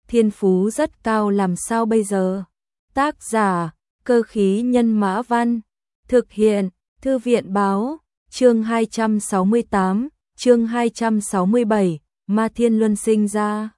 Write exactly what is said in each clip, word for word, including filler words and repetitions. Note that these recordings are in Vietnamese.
thiên phú rất cao làm sao bây giờ? Tác giả, Cơ khí nhân mã văn. Thực hiện, Thư viện báo, chương hai trăm sáu mươi tám, chương hai trăm sáu mươi bảy, Ma Thiên Luân sinh ra.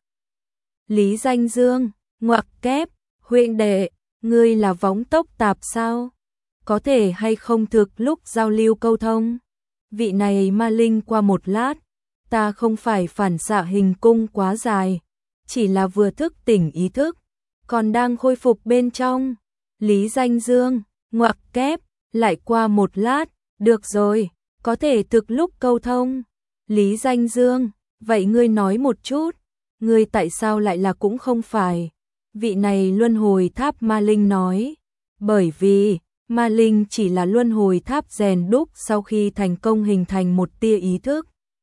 Lý Danh Dương, ngoặc kép, huynh đệ, ngươi là võng tốc tạp sao? Có thể hay không thực lúc giao lưu câu thông? Vị này ma linh qua một lát, ta không phải phản xạ hình cung quá dài, chỉ là vừa thức tỉnh ý thức, còn đang khôi phục bên trong. Lý Danh Dương, ngoặc kép, lại qua một lát, được rồi, có thể thực lúc câu thông. Lý Danh Dương, vậy ngươi nói một chút, ngươi tại sao lại là cũng không phải? Vị này luân hồi tháp ma linh nói, bởi vì ma linh chỉ là luân hồi tháp rèn đúc sau khi thành công hình thành một tia ý thức,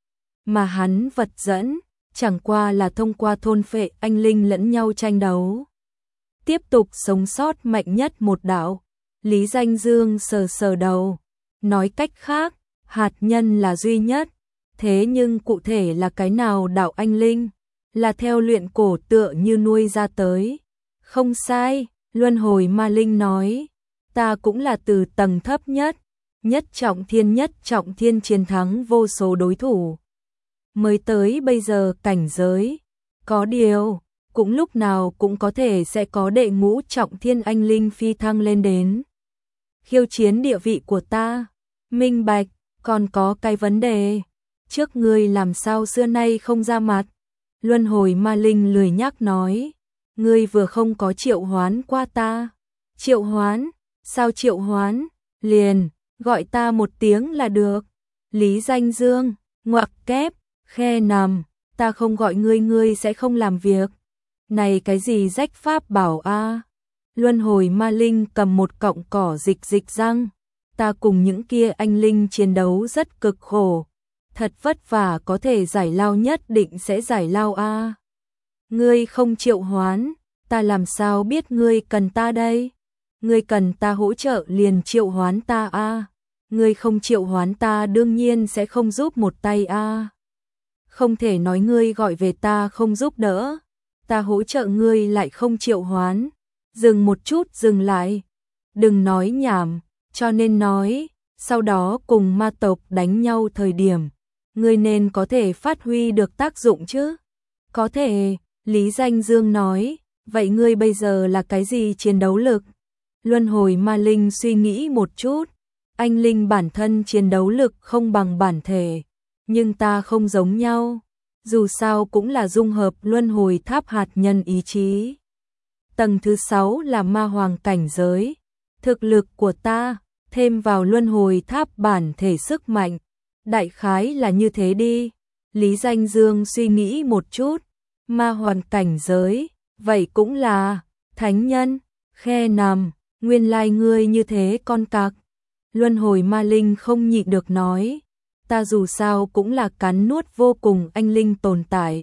mà hắn vật dẫn chẳng qua là thông qua thôn phệ anh linh lẫn nhau tranh đấu, tiếp tục sống sót mạnh nhất một đạo. Lý Danh Dương sờ sờ đầu, nói cách khác, hạt nhân là duy nhất, thế nhưng cụ thể là cái nào đạo anh linh, là theo luyện cổ tựa như nuôi ra tới. Không sai, luân hồi ma linh nói, ta cũng là từ tầng thấp nhất, nhất trọng thiên nhất trọng thiên chiến thắng vô số đối thủ, mới tới bây giờ cảnh giới. Có điều, cũng lúc nào cũng có thể sẽ có đệ ngũ trọng thiên anh linh phi thăng lên đến khiêu chiến địa vị của ta. Minh bạch, còn có cái vấn đề, trước ngươi làm sao xưa nay không ra mặt? Luân hồi ma linh lười nhác nói, ngươi vừa không có triệu hoán qua ta. Triệu hoán? Sao triệu hoán? Liền, gọi ta một tiếng là được. Lý Danh Dương, ngoặc kép, khe nằm, ta không gọi ngươi ngươi sẽ không làm việc. Này cái gì rách pháp bảo a? À? Luân hồi ma linh cầm một cọng cỏ dịch dịch răng, ta cùng những kia anh linh chiến đấu rất cực khổ, thật vất vả có thể giải lao nhất định sẽ giải lao a. À? Ngươi không triệu hoán, ta làm sao biết ngươi cần ta đây? Ngươi cần ta hỗ trợ liền triệu hoán ta a. À? Ngươi không triệu hoán ta đương nhiên sẽ không giúp một tay a. À? Không thể nói ngươi gọi về ta không giúp đỡ, ta hỗ trợ ngươi lại không triệu hoán. Dừng một chút, dừng lại. Đừng nói nhảm, cho nên nói, sau đó cùng ma tộc đánh nhau thời điểm, ngươi nên có thể phát huy được tác dụng chứ? Có thể, Lý Danh Dương nói, vậy ngươi bây giờ là cái gì chiến đấu lực? Luân hồi ma linh suy nghĩ một chút, anh linh bản thân chiến đấu lực không bằng bản thể, nhưng ta không giống nhau, dù sao cũng là dung hợp luân hồi tháp hạt nhân ý chí. Tầng thứ sáu là ma hoàng cảnh giới, thực lực của ta, thêm vào luân hồi tháp bản thể sức mạnh, đại khái là như thế đi. Lý Danh Dương suy nghĩ một chút, ma hoàng cảnh giới, vậy cũng là thánh nhân, khe nằm, nguyên lai ngươi như thế con cặc. Luân hồi ma linh không nhịn được nói, ta dù sao cũng là cắn nuốt vô cùng anh linh tồn tại.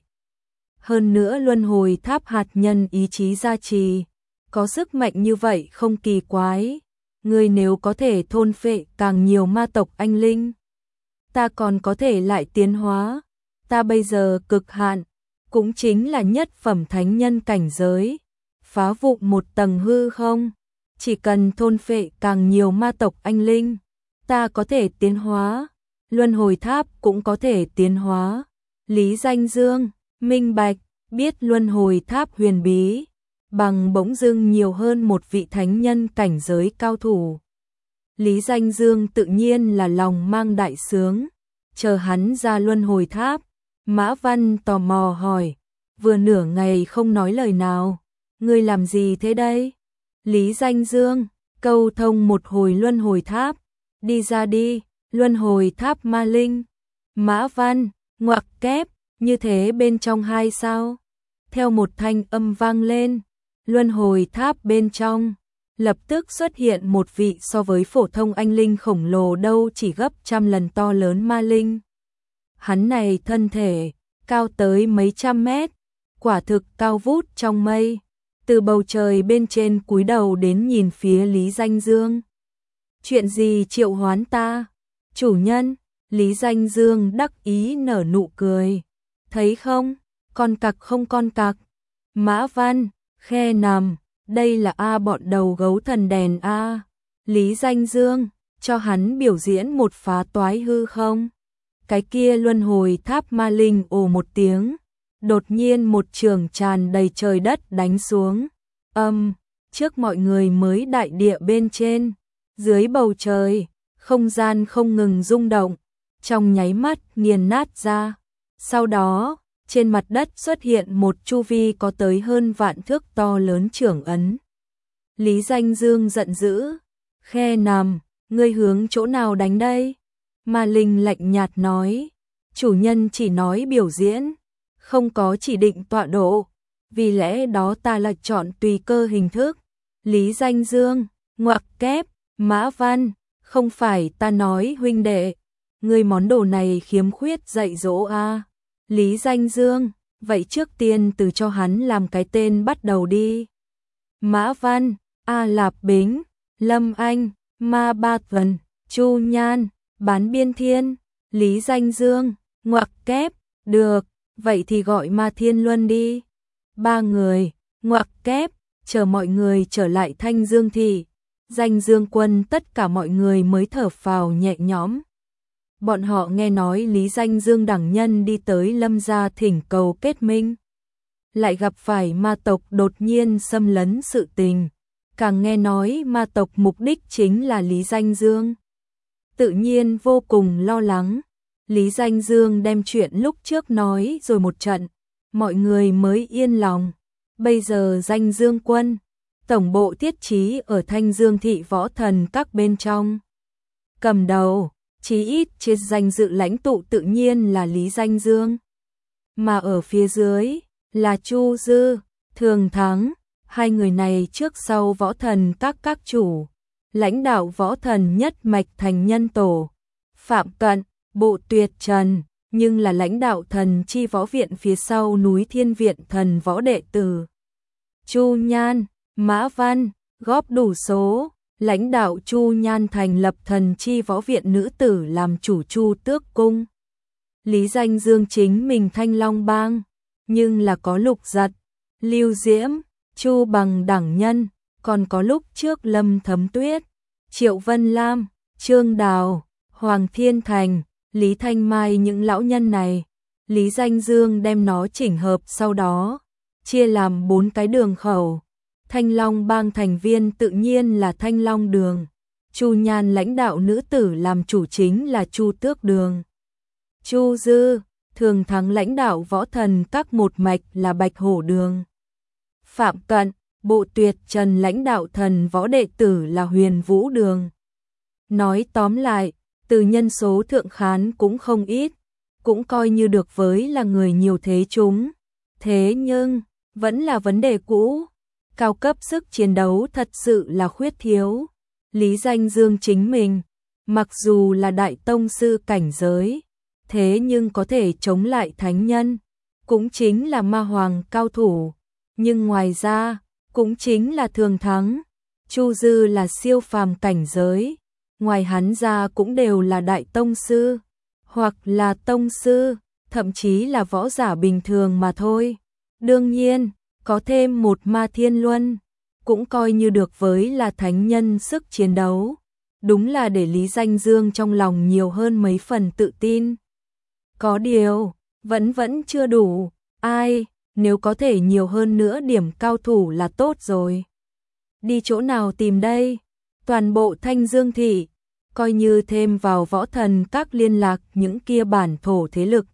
Hơn nữa luân hồi tháp hạt nhân ý chí gia trì, có sức mạnh như vậy không kỳ quái. Ngươi nếu có thể thôn phệ càng nhiều ma tộc anh linh, ta còn có thể lại tiến hóa. Ta bây giờ cực hạn, cũng chính là nhất phẩm thánh nhân cảnh giới, phá vụn một tầng hư không. Chỉ cần thôn phệ càng nhiều ma tộc anh linh, ta có thể tiến hóa, luân hồi tháp cũng có thể tiến hóa. Lý Danh Dương, minh bạch, biết luân hồi tháp huyền bí, bằng bỗng dưng nhiều hơn một vị thánh nhân cảnh giới cao thủ. Lý Danh Dương tự nhiên là lòng mang đại sướng, chờ hắn ra luân hồi tháp. Mã Văn tò mò hỏi, vừa nửa ngày không nói lời nào, ngươi làm gì thế đây? Lý Danh Dương, câu thông một hồi luân hồi tháp, đi ra đi, luân hồi tháp ma linh. Mã Văn, ngoặc kép, như thế bên trong hai sao? Theo một thanh âm vang lên, luân hồi tháp bên trong, lập tức xuất hiện một vị so với phổ thông anh linh khổng lồ đâu chỉ gấp trăm lần to lớn ma linh. Hắn này thân thể, cao tới mấy trăm mét, quả thực cao vút trong mây, từ bầu trời bên trên cúi đầu đến nhìn phía Lý Danh Dương. Chuyện gì triệu hoán ta? Chủ nhân, Lý Danh Dương đắc ý nở nụ cười. Thấy không, con cặc không con cặc. Mã Văn, khe nằm, đây là A bọn đầu gấu thần đèn A. Lý Danh Dương, cho hắn biểu diễn một phá toái hư không? Cái kia luân hồi tháp ma linh ồ một tiếng, đột nhiên một trường tràn đầy trời đất đánh xuống. Âm, trước mọi người mới đại địa bên trên, dưới bầu trời, không gian không ngừng rung động, trong nháy mắt nghiền nát ra. Sau đó, trên mặt đất xuất hiện một chu vi có tới hơn vạn thước to lớn trưởng ấn. Lý Danh Dương giận dữ, khe nằm, ngươi hướng chỗ nào đánh đây? Ma Linh lạnh nhạt nói, chủ nhân chỉ nói biểu diễn, không có chỉ định tọa độ, vì lẽ đó ta là chọn tùy cơ hình thức. Lý Danh Dương, ngoặc kép, Mã Văn, không phải ta nói huynh đệ, ngươi món đồ này khiếm khuyết dạy dỗ a. Lý Danh Dương, vậy trước tiên từ cho hắn làm cái tên bắt đầu đi. Mã Văn, A Lạp Bính, Lâm Anh, Ma Ba Tuần, Chu Nhan, Bán Biên Thiên. Lý Danh Dương, ngoặc kép, được, vậy thì gọi Ma Thiên Luân đi. Ba người, ngoặc kép, chờ mọi người trở lại Thanh Dương Thị. Danh Dương Quân tất cả mọi người mới thở phào nhẹ nhõm. Bọn họ nghe nói Lý Danh Dương đẳng nhân đi tới Lâm gia thỉnh cầu kết minh, lại gặp phải ma tộc đột nhiên xâm lấn sự tình, càng nghe nói ma tộc mục đích chính là Lý Danh Dương. Tự nhiên vô cùng lo lắng. Lý Danh Dương đem chuyện lúc trước nói rồi một trận, mọi người mới yên lòng. Bây giờ Danh Dương Quân, tổng bộ thiết trí ở Thanh Dương Thị võ thần các bên trong. Cầm đầu, chí ít trên danh dự lãnh tụ tự nhiên là Lý Danh Dương. Mà ở phía dưới, là Chu Dư, Thường Thắng, hai người này trước sau võ thần các các chủ, lãnh đạo võ thần nhất mạch thành nhân tổ. Phạm Cận, Bộ Tuyệt Trần, nhưng là lãnh đạo thần chi võ viện phía sau núi Thiên Viện thần võ đệ tử. Chu Nhan, Mã Văn, góp đủ số, lãnh đạo Chu Nhan thành lập thần chi võ viện nữ tử làm chủ Chu Tước Cung. Lý Danh Dương chính mình Thanh Long Bang, nhưng là có Lục Giật, Lưu Diễm, Chu Bằng đẳng nhân, còn có lúc trước Lâm Thấm Tuyết, Triệu Vân Lam, Trương Đào, Hoàng Thiên Thành, Lý Thanh Mai. Những lão nhân này, Lý Danh Dương đem nó chỉnh hợp sau đó, chia làm bốn cái đường khẩu. Thanh Long Bang thành viên tự nhiên là Thanh Long Đường, Chu Nhan lãnh đạo nữ tử làm chủ chính là Chu Tước Đường. Chu Dư, Thường Thắng lãnh đạo võ thần các một mạch là Bạch Hổ Đường. Phạm Cận, Bộ Tuyệt Trần lãnh đạo thần võ đệ tử là Huyền Vũ Đường. Nói tóm lại, từ nhân số thượng khán cũng không ít, cũng coi như được với là người nhiều thế chúng. Thế nhưng, vẫn là vấn đề cũ, cao cấp sức chiến đấu thật sự là khuyết thiếu. Lý Danh Dương chính mình, mặc dù là đại tông sư cảnh giới, thế nhưng có thể chống lại thánh nhân, cũng chính là ma hoàng cao thủ. Nhưng ngoài ra, cũng chính là Thường Thắng, Chu Dư là siêu phàm cảnh giới, ngoài hắn ra cũng đều là đại tông sư, hoặc là tông sư, thậm chí là võ giả bình thường mà thôi. Đương nhiên, có thêm một Ma Thiên Luân, cũng coi như được với là thánh nhân sức chiến đấu. Đúng là để Lý Danh Dương trong lòng nhiều hơn mấy phần tự tin. Có điều, vẫn vẫn chưa đủ, ai, nếu có thể nhiều hơn nữa điểm cao thủ là tốt rồi. Đi chỗ nào tìm đây? Toàn bộ Thanh Dương Thị, coi như thêm vào võ thần các liên lạc những kia bản thổ thế lực.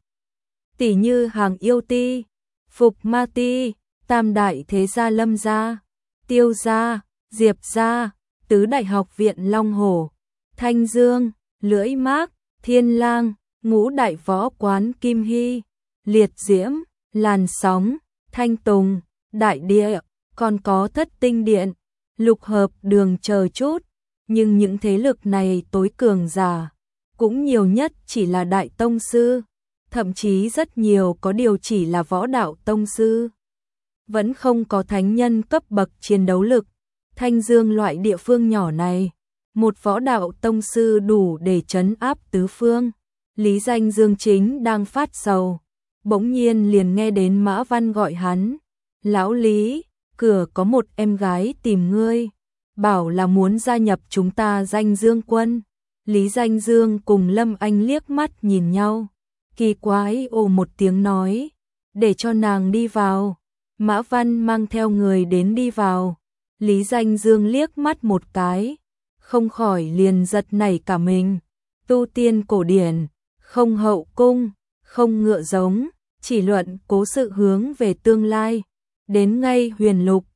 Tỷ như Hàng Yêu Ti, Phục Ma Ti, Tam Đại Thế Gia Lâm Gia, Tiêu Gia, Diệp Gia, Tứ Đại Học Viện Long Hổ, Thanh Dương, Lưỡi Mác, Thiên Lang, Ngũ Đại Võ Quán Kim Hy, Liệt Diễm, Làn Sóng, Thanh Tùng, Đại Địa, còn có Thất Tinh Điện, Lục Hợp Đường chờ chút. Nhưng những thế lực này tối cường giả, cũng nhiều nhất chỉ là đại tông sư, thậm chí rất nhiều có điều chỉ là võ đạo tông sư. Vẫn không có thánh nhân cấp bậc chiến đấu lực. Thanh Dương loại địa phương nhỏ này, một võ đạo tông sư đủ để trấn áp tứ phương. Lý Danh Dương chính đang phát sầu, bỗng nhiên liền nghe đến Mã Văn gọi hắn. Lão Lý, cửa có một em gái tìm ngươi, bảo là muốn gia nhập chúng ta Danh Dương quân. Lý Danh Dương cùng Lâm Anh liếc mắt nhìn nhau, kỳ quái ồ một tiếng nói, để cho nàng đi vào. Mã Văn mang theo người đến đi vào. Lý Danh Dương liếc mắt một cái, không khỏi liền giật nảy cả mình. Tu tiên cổ điển, không hậu cung, không ngựa giống, chỉ luận cố sự hướng về tương lai. Đến ngay huyền lục,